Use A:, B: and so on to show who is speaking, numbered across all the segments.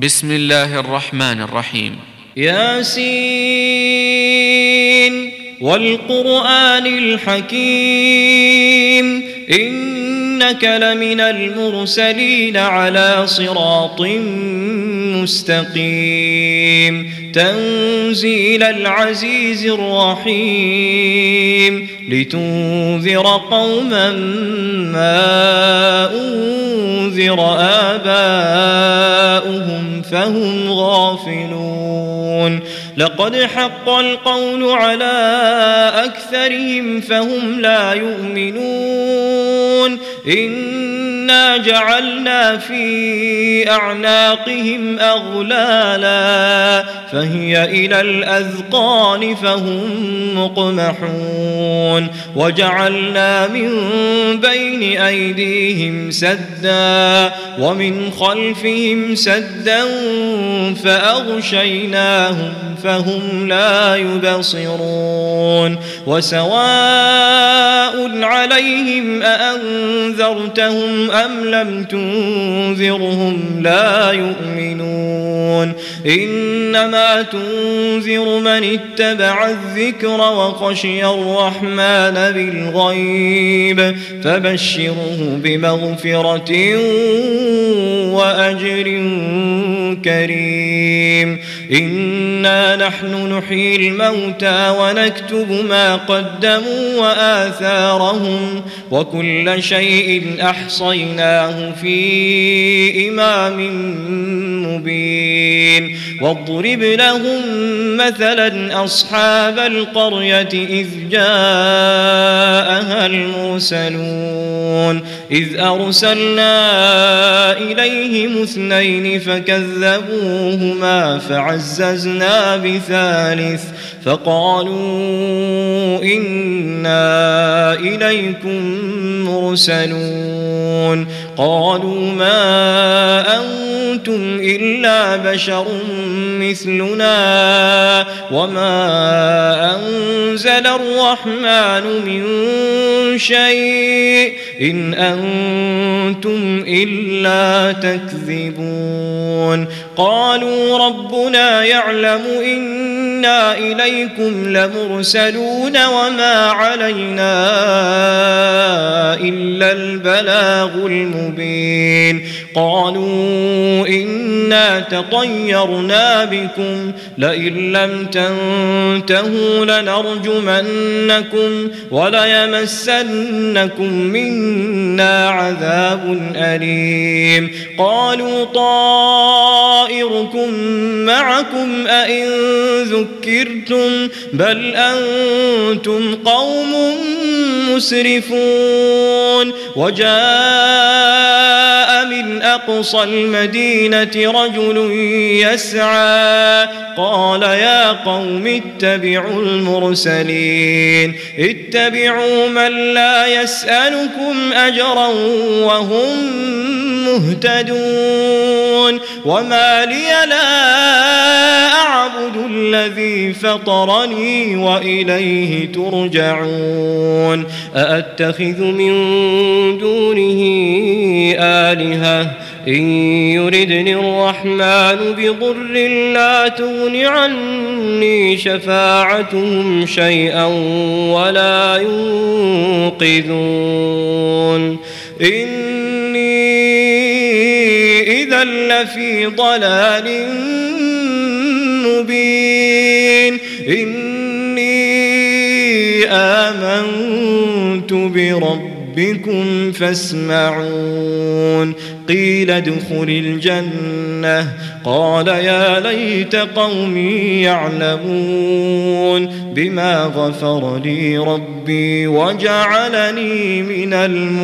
A: بسم الله الرحمن الرحيم.
B: ياسين والقرآن الحكيم إنك لمن المرسلين على صراط مستقيم تنزيل العزيز الرحيم لتنذر قوما ما أنذر آباؤهم فهم غافلون لقد حق القول على أكثرهم فهم لا يؤمنون إنا جعلنا في أعناقهم أغلالا فهي إلى الأذقان فهم مقمحون وجعلنا من بين أيديهم سدا ومن خلفهم سدا فأغشيناهم فهم لا يبصرون وسواء عليهم أأنذرتهم أم لم تنذرهم لا يؤمنون إنما تنذر من اتبع الذكر وخشي الرحمن بالغيب فبشره بمغفرة وأجر كريم إنا نحن نحيي الموتى ونكتب ما قدموا وآثارهم وكل شيء أحصيناه في إمام مبين واضرب لهم مثلا أصحاب القرية إذ جاءها المرسلون إذ أرسلنا إليهم اثنين فكذبوهما فعززنا بثالث فقالوا إنا إليكم مرسلون قالوا ما أنتم إلا بشر مثلنا وما أنزل الرحمن من شيء إن أنتم إلا تكذبون قالوا ربنا يعلم إنا إليكم لمرسلون وما علينا إلا البلاغ المبين قالوا إنا تطيرنا بكم لئن لم تنتهوا لنرجمنكم وليمسنكم منا عذاب أليم قالوا طائركم معكم أئن ذكرتم بل أنتم قوم مسرفون وجاء من أقصى المدينة رجل يسعى قال يا قوم اتبعوا المرسلين اتبعوا من لا يسألكم أجرا وهم مهتدون وما لي لا أعبد الذي فطرني وإليه ترجعون أأتخذ من دونه آلهة إن يردني الرحمن بضر لا تغن عني شفاعتهم شيئا ولا ينقذون إني إذا لفي ضلال مبين إني آمنت بربكم فاسمعون قيل ادخل الجنة قال يا ليت قومي يعلمون بما غفر لي ربي وجعلني من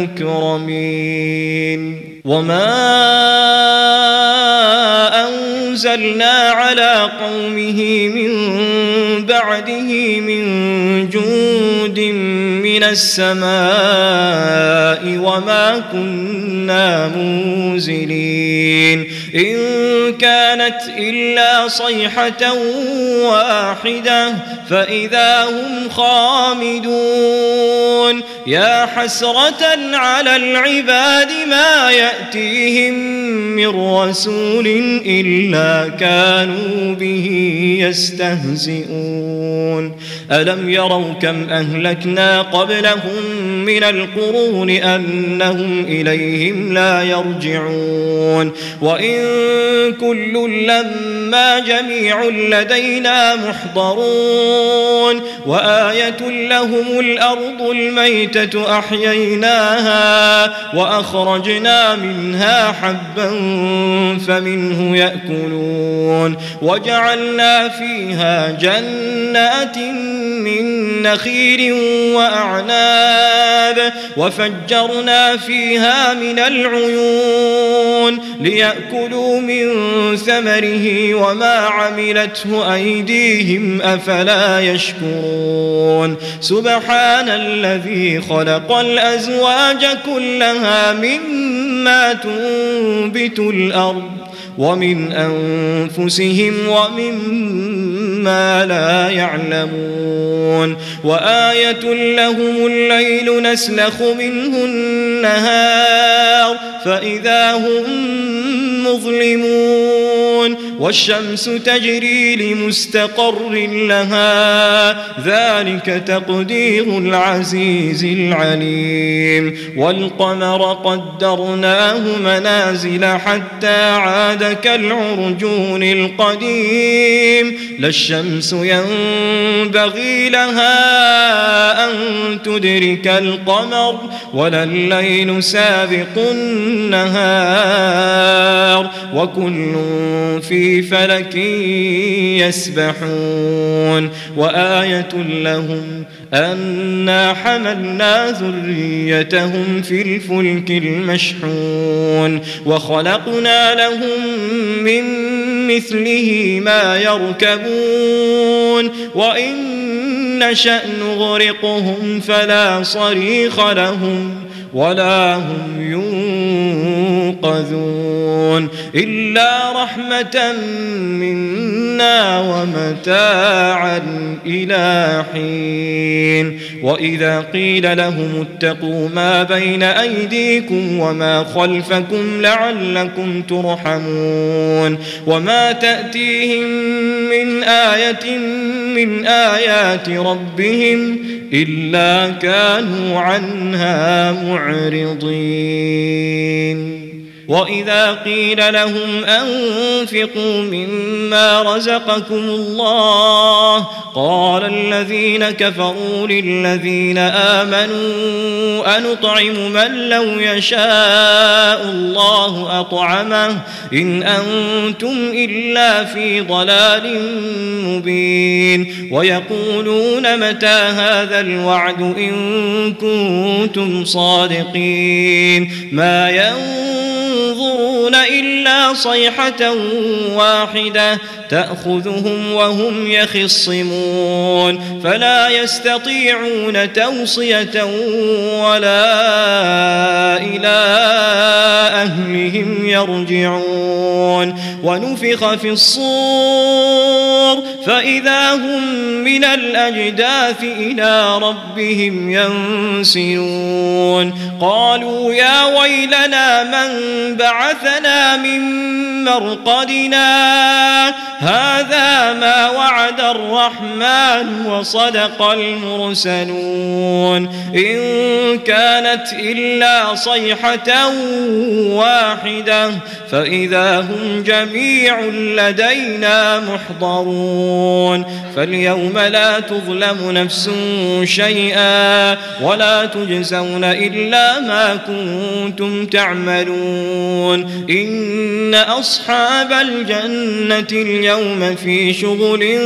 B: المكرمين وما أنزلنا على قومه من بعده من جند من السماء وما كنا منزلين إن كانت إلا صيحة واحدة فإذا هم خامدون يا حسرة على العباد ما يأتيهم من رسول إلا كانوا به يستهزئون ألم يروا كم أهلكنا قبلهم من القرون أنهم إليهم لا يرجعون وإن كل لما جميع لدينا محضرون وآية لهم الأرض الميتة أحييناها وأخرجنا منها حبا فمنه يأكلون وجعلنا فيها جنات من نخيل وأعناب وفجرنا فيها من العيون ليأكلوا من ثمره وما عملته أيديهم أفلا يشكرون سبحان الذي خلق الأزواج كلها مما تنبت الأرض ومن أنفسهم ومما لا يعلمون وآية لهم الليل نسلخ منه النهار فإذا هم مظلمون والشمس تجري لمستقر لها ذلك تقدير العزيز العليم والقمر قدرناه منازل حتى عاد كالعرجون القديم لا الشمس ينبغي لها أن تدرك القمر ولا الليل سابق النهار وكل في فلك يسبحون وآية لهم أنا حملنا ذريتهم في الفلك المشحون وخلقنا لهم من مثله ما يركبون وإن نشأ نغرقهم فلا صريخ لهم ولا هم ينقذون إلا رحمة منا ومتاعا إلى حين وإذا قيل لهم اتقوا ما بين أيديكم وما خلفكم لعلكم ترحمون وما تأتيهم من آية من آيات ربهم إلا كانوا عنها معرضين وإذا قيل لهم أنفقوا مما رزقكم الله قال الذين كفروا للذين آمنوا أنطعم من لو يشاء الله أطعمه إن أنتم إلا في ضلال مبين ويقولون متى هذا الوعد إن كنتم صادقين ما ينظرون إلا صيحة واحدة تأخذهم وهم يخصمون فلا يستطيعون توصية ولا إلى أهلهم يرجعون ونفخ في الصور فإذا هم من الأجداث إلى ربهم ينسلون قالوا يا ويلنا من بعثنا من مرقدنا هذا ما وعد الرحمن وصدق المرسلون إن كانت إلا صيحة واحدة فإذا هم جميع لدينا محضرون فاليوم لا تظلم نفس شيئا ولا تجزون إلا ما كنتم تعملون إن أصحاب الجنة اليوم في شغل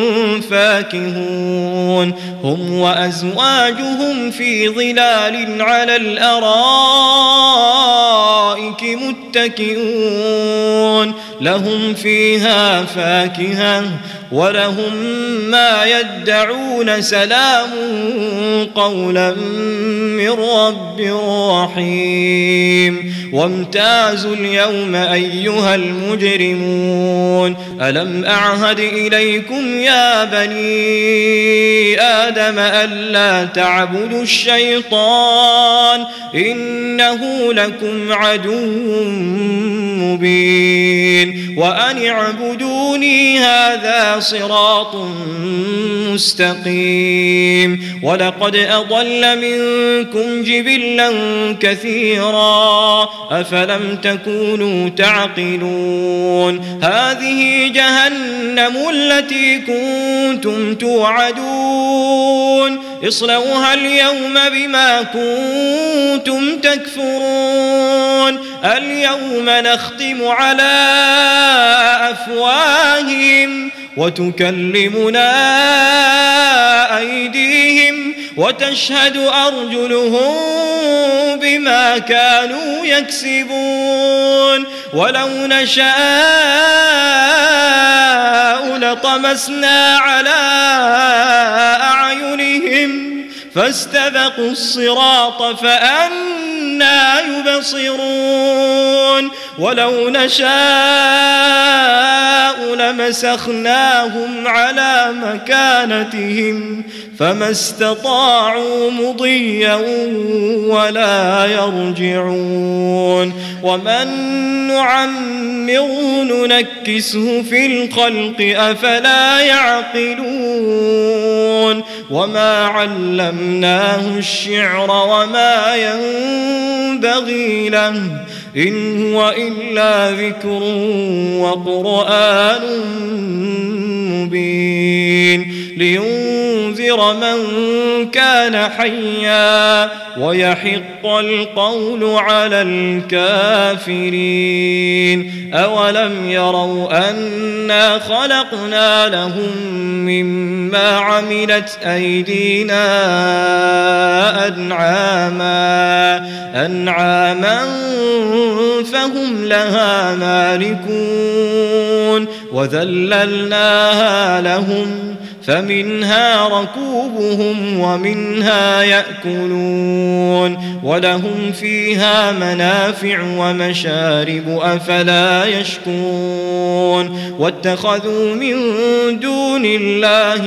B: فاكهون هم وأزواجهم في ظلال على الأرائك متكئون لهم فيها فاكهة ولهم ما يدعون سلام قولا من رب رحيم وامتازوا اليوم أيها المجرمون ألم أعهد إليكم يا بني آدم ألا تعبدوا الشيطان إنه لكم عدو مبين وأن اعبدوني هذا صراط مستقيم ولقد أضل منكم جبلا كثيرا أفلم تكونوا تعقلون هذه جهنم التي كنتم توعدون اصلوها اليوم بما كنتم تكفرون اليوم نختم على أفواههم وتكلمنا أيديهم وتشهد أرجلهم بما كانوا يكسبون ولو نشاء لطمسنا على أعينهم فاستبقوا الصراط فأنى يبصرون ولو نشاء لمسخناهم على مكانتهم فما استطاعوا مضيا ولا يرجعون ومن نعمره ننكسه في الخلق أفلا يعقلون وما علمناه الشعر وما ينبغي له إن هو إلا ذكر وقرآن مبين لينذر من كان حيا ويحق القول على الكافرين أولم يروا أنا خلقنا لهم مما عملت أيدينا أنعاما فهم لها مالكون وذللناها لهم فمنها ركوبهم ومنها يأكلون ولهم فيها منافع ومشارب أفلا يشكرون واتخذوا من دون الله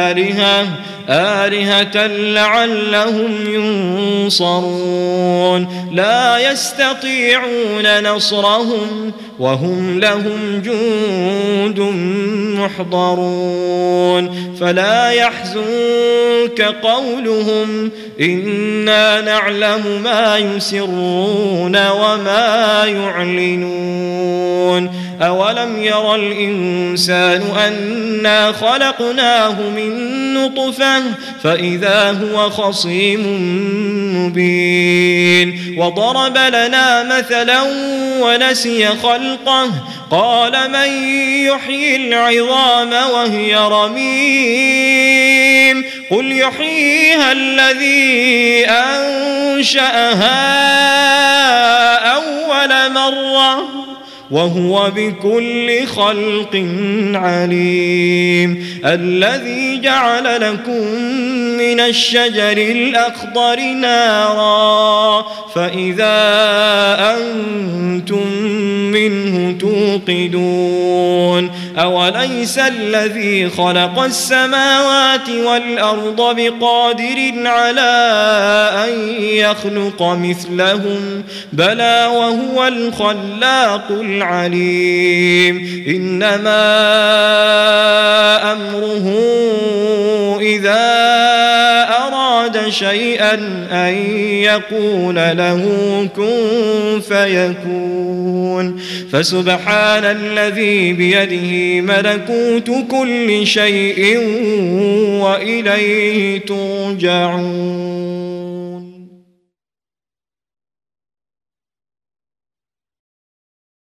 B: آلهة لعلهم ينصرون لا يستطيعون نصرهم وهم لهم جند محضرون فلا يحزنك قولهم إنا نعلم ما يسرون وما يعلنون أولم ير الإنسان أنا خلقناه من نطفة فإذا هو خصيم مبين وضرب لنا مثلا ونسي خلقه قال من يحيي العظام وهي رميم قل يحييها الذي أنشأها أول مرة وهو بكل خلق عليم الذي جعل لكم من الشجر الأخضر نارا فإذا أنتم منه توقدون أوليس الذي خلق السماوات والأرض بقادر على أن يخلق مثلهم بلى وهو الخلاق العليم إنما أمره إذا أراد شيئا أن يقول له كن فيكون فسبحان الذي بيده ملكوت كل شيء وإليه ترجعون.